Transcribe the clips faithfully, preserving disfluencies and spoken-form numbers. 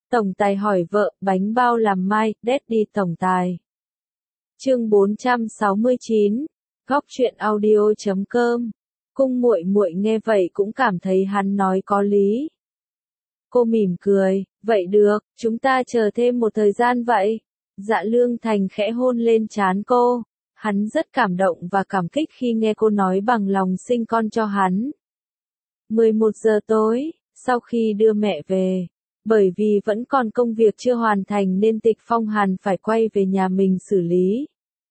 Tổng tài hỏi vợ, bánh bao làm mai, Daddy tổng tài. Chương bốn trăm sáu mươi chín, góc truyện audio chấm com. Cung muội muội nghe vậy cũng cảm thấy hắn nói có lý. Cô mỉm cười, vậy được, chúng ta chờ thêm một thời gian vậy. Dạ Lương Thành khẽ hôn lên trán cô. Hắn rất cảm động và cảm kích khi nghe cô nói bằng lòng sinh con cho hắn. mười một giờ tối, sau khi đưa mẹ về, bởi vì vẫn còn công việc chưa hoàn thành nên Tịch Phong Hàn phải quay về nhà mình xử lý.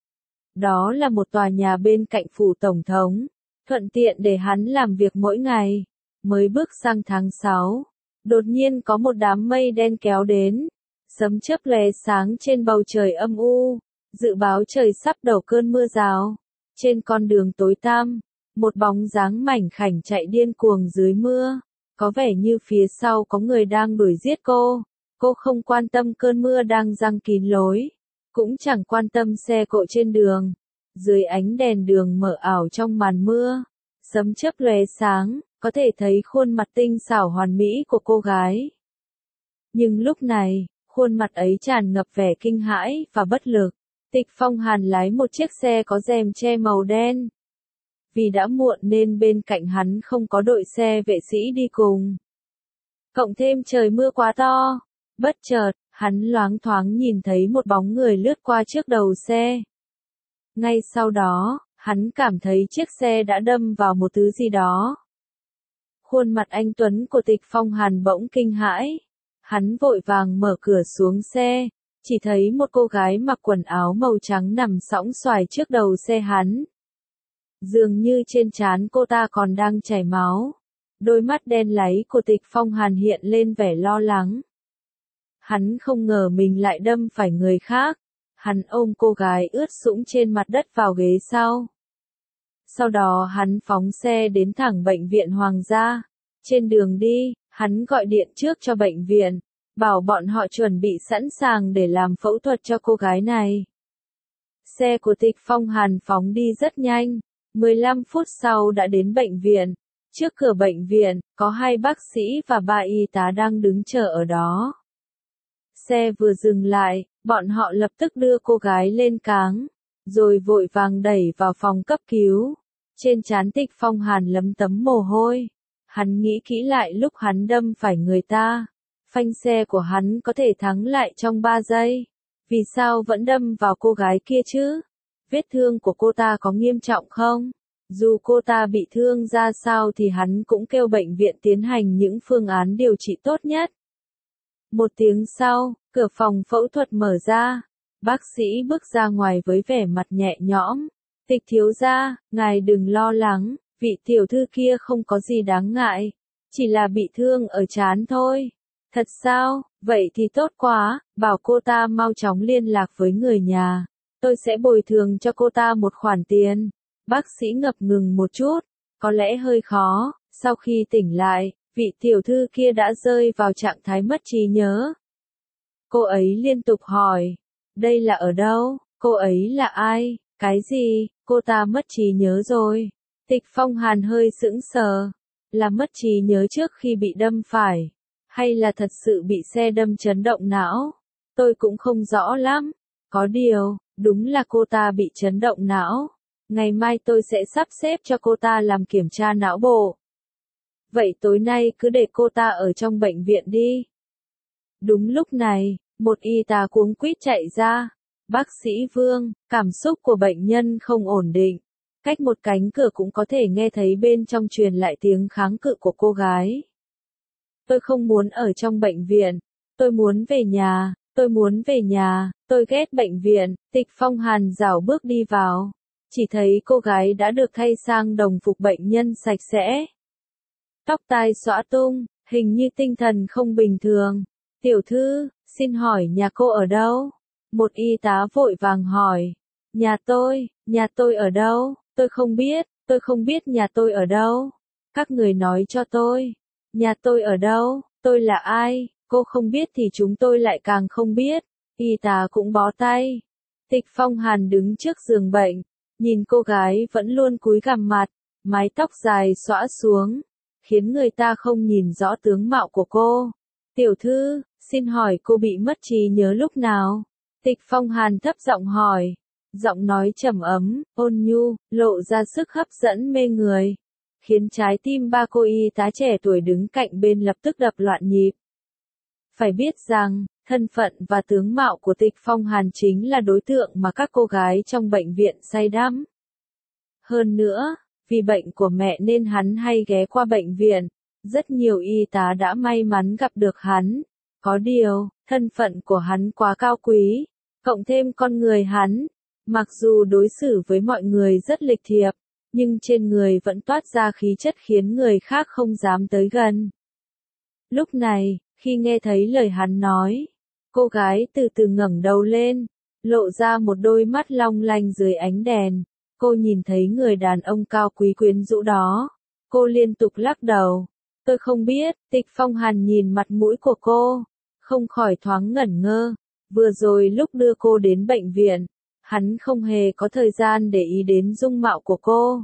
Đó là một tòa nhà bên cạnh phủ tổng thống, thuận tiện để hắn làm việc mỗi ngày. Mới bước sang tháng sáu, đột nhiên có một đám mây đen kéo đến, sấm chớp lóe sáng trên bầu trời âm u, dự báo trời sắp đổ cơn mưa rào. Trên con đường tối tăm, một bóng dáng mảnh khảnh chạy điên cuồng dưới mưa, có vẻ như phía sau có người đang đuổi giết cô. Cô không quan tâm cơn mưa đang giăng kín lối, cũng chẳng quan tâm xe cộ trên đường. Dưới ánh đèn đường mờ ảo trong màn mưa, sấm chớp lóe sáng, có thể thấy khuôn mặt tinh xảo hoàn mỹ của cô gái. Nhưng lúc này, khuôn mặt ấy tràn ngập vẻ kinh hãi và bất lực. Tịch Phong Hàn lái một chiếc xe có rèm che màu đen. Vì đã muộn nên bên cạnh hắn không có đội xe vệ sĩ đi cùng. Cộng thêm trời mưa quá to, bất chợt, hắn loáng thoáng nhìn thấy một bóng người lướt qua trước đầu xe. Ngay sau đó, hắn cảm thấy chiếc xe đã đâm vào một thứ gì đó. Khuôn mặt anh tuấn của Tịch Phong Hàn bỗng kinh hãi. Hắn vội vàng mở cửa xuống xe, chỉ thấy một cô gái mặc quần áo màu trắng nằm sõng soài trước đầu xe hắn. Dường như trên trán cô ta còn đang chảy máu. Đôi mắt đen láy của Tịch Phong Hàn hiện lên vẻ lo lắng. Hắn không ngờ mình lại đâm phải người khác. Hắn ôm cô gái ướt sũng trên mặt đất vào ghế sau. Sau đó hắn phóng xe đến thẳng bệnh viện Hoàng gia. Trên đường đi, hắn gọi điện trước cho bệnh viện, bảo bọn họ chuẩn bị sẵn sàng để làm phẫu thuật cho cô gái này. Xe của Tịch Phong Hàn phóng đi rất nhanh, mười lăm phút sau đã đến bệnh viện. Trước cửa bệnh viện, có hai bác sĩ và ba y tá đang đứng chờ ở đó. Xe vừa dừng lại, bọn họ lập tức đưa cô gái lên cáng, rồi vội vàng đẩy vào phòng cấp cứu. Trên trán Tịch Phong Hàn lấm tấm mồ hôi. Hắn nghĩ kỹ lại lúc hắn đâm phải người ta. Phanh xe của hắn có thể thắng lại trong ba giây. Vì sao vẫn đâm vào cô gái kia chứ? Vết thương của cô ta có nghiêm trọng không? Dù cô ta bị thương ra sao thì hắn cũng kêu bệnh viện tiến hành những phương án điều trị tốt nhất. Một tiếng sau, cửa phòng phẫu thuật mở ra. Bác sĩ bước ra ngoài với vẻ mặt nhẹ nhõm. Tịch thiếu gia, ngài đừng lo lắng, vị tiểu thư kia không có gì đáng ngại. Chỉ là bị thương ở trán thôi. Thật sao? Vậy thì tốt quá, bảo cô ta mau chóng liên lạc với người nhà. Tôi sẽ bồi thường cho cô ta một khoản tiền. Bác sĩ ngập ngừng một chút, có lẽ hơi khó. Sau khi tỉnh lại, vị tiểu thư kia đã rơi vào trạng thái mất trí nhớ. Cô ấy liên tục hỏi, đây là ở đâu? Cô ấy là ai? Cái gì? Cô ta mất trí nhớ rồi. Tịch Phong Hàn hơi sững sờ. Là mất trí nhớ trước khi bị đâm phải, hay là thật sự bị xe đâm chấn động não? Tôi cũng không rõ lắm. Có điều, đúng là cô ta bị chấn động não. Ngày mai tôi sẽ sắp xếp cho cô ta làm kiểm tra não bộ. Vậy tối nay cứ để cô ta ở trong bệnh viện đi. Đúng lúc này, một y tá cuống quýt chạy ra. Bác sĩ Vương, cảm xúc của bệnh nhân không ổn định. Cách một cánh cửa cũng có thể nghe thấy bên trong truyền lại tiếng kháng cự của cô gái. Tôi không muốn ở trong bệnh viện. Tôi muốn về nhà. Tôi muốn về nhà. Tôi ghét bệnh viện. Tịch Phong Hàn rảo bước đi vào. Chỉ thấy cô gái đã được thay sang đồng phục bệnh nhân sạch sẽ. Tóc tai xõa tung, hình như tinh thần không bình thường. Tiểu thư, xin hỏi nhà cô ở đâu? Một y tá vội vàng hỏi. Nhà tôi, nhà tôi ở đâu? Tôi không biết, tôi không biết nhà tôi ở đâu. Các người nói cho tôi. Nhà tôi ở đâu? Tôi là ai? Cô không biết thì chúng tôi lại càng không biết. Y tá cũng bó tay. Tịch Phong Hàn đứng trước giường bệnh, nhìn cô gái vẫn luôn cúi gằm mặt, mái tóc dài xõa xuống, khiến người ta không nhìn rõ tướng mạo của cô. Tiểu thư, Xin hỏi cô bị mất trí nhớ lúc nào? Tịch Phong Hàn thấp giọng hỏi. Giọng nói trầm ấm, ôn nhu, lộ ra sức hấp dẫn mê người, khiến trái tim ba cô y tá trẻ tuổi đứng cạnh bên lập tức đập loạn nhịp. Phải biết rằng, thân phận và tướng mạo của Tịch Phong Hàn chính là đối tượng mà các cô gái trong bệnh viện say đắm. Hơn nữa, vì bệnh của mẹ nên hắn hay ghé qua bệnh viện, rất nhiều y tá đã may mắn gặp được hắn. Có điều, thân phận của hắn quá cao quý, cộng thêm con người hắn, mặc dù đối xử với mọi người rất lịch thiệp, nhưng trên người vẫn toát ra khí chất khiến người khác không dám tới gần. Lúc này, khi nghe thấy lời hắn nói, cô gái từ từ ngẩng đầu lên, lộ ra một đôi mắt long lanh dưới ánh đèn. Cô nhìn thấy người đàn ông cao quý quyến rũ đó, cô liên tục lắc đầu. Tôi không biết. Tịch Phong Hàn nhìn mặt mũi của cô, không khỏi thoáng ngẩn ngơ. Vừa rồi lúc đưa cô đến bệnh viện, hắn không hề có thời gian để ý đến dung mạo của cô.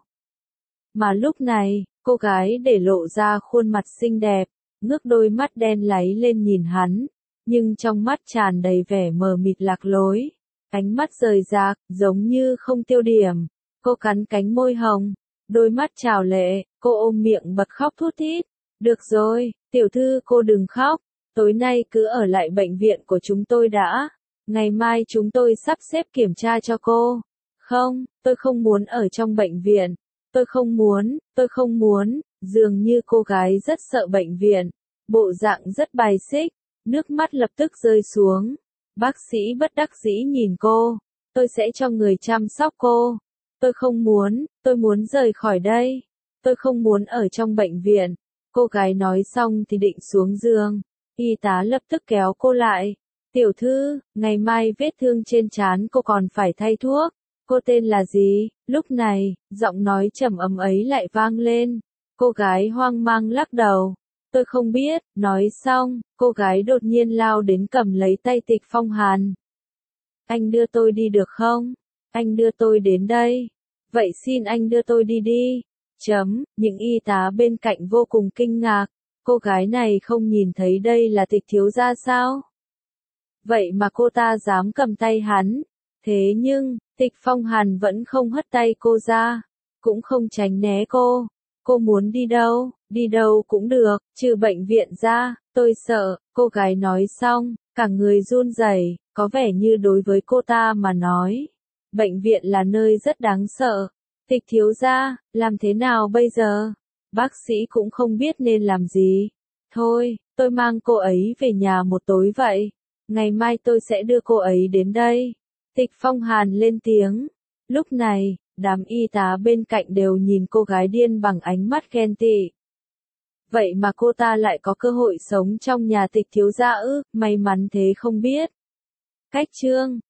Mà lúc này, cô gái để lộ ra khuôn mặt xinh đẹp, ngước đôi mắt đen láy lên nhìn hắn, nhưng trong mắt tràn đầy vẻ mờ mịt lạc lối, ánh mắt rời rạc, giống như không tiêu điểm. Cô cắn cánh môi hồng, đôi mắt trào lệ, cô ôm miệng bật khóc thút thít. Được rồi, tiểu thư cô đừng khóc, tối nay cứ ở lại bệnh viện của chúng tôi đã, ngày mai chúng tôi sắp xếp kiểm tra cho cô. Không, tôi không muốn ở trong bệnh viện, tôi không muốn, tôi không muốn, dường như cô gái rất sợ bệnh viện, bộ dạng rất bài xích, nước mắt lập tức rơi xuống. Bác sĩ bất đắc dĩ nhìn cô, tôi sẽ cho người chăm sóc cô. Tôi không muốn, tôi muốn rời khỏi đây. Tôi không muốn ở trong bệnh viện. Cô gái nói xong thì định xuống giường. Y tá lập tức kéo cô lại. Tiểu thư, ngày mai vết thương trên trán cô còn phải thay thuốc. Cô tên là gì? Lúc này, giọng nói trầm ấm ấy lại vang lên. Cô gái hoang mang lắc đầu. Tôi không biết. Nói xong, cô gái đột nhiên lao đến cầm lấy tay Tịch Phong Hàn. Anh đưa tôi đi được không? Anh đưa tôi đến đây. Vậy xin anh đưa tôi đi đi. Chấm, những y tá bên cạnh vô cùng kinh ngạc. Cô gái này không nhìn thấy đây là Tịch thiếu gia sao? Vậy mà cô ta dám cầm tay hắn. Thế nhưng, Tịch Phong Hàn vẫn không hất tay cô ra, cũng không tránh né cô. Cô muốn đi đâu, đi đâu cũng được, trừ bệnh viện ra, tôi sợ. Cô gái nói xong, cả người run rẩy, có vẻ như đối với cô ta mà nói, bệnh viện là nơi rất đáng sợ. Tịch thiếu gia, làm thế nào bây giờ? Bác sĩ cũng không biết nên làm gì. Thôi, tôi mang cô ấy về nhà một tối vậy. Ngày mai tôi sẽ đưa cô ấy đến đây. Tịch Phong Hàn lên tiếng. Lúc này, đám y tá bên cạnh đều nhìn cô gái điên bằng ánh mắt ghen tị. Vậy mà cô ta lại có cơ hội sống trong nhà Tịch thiếu gia ư? May mắn thế không biết. Cách chương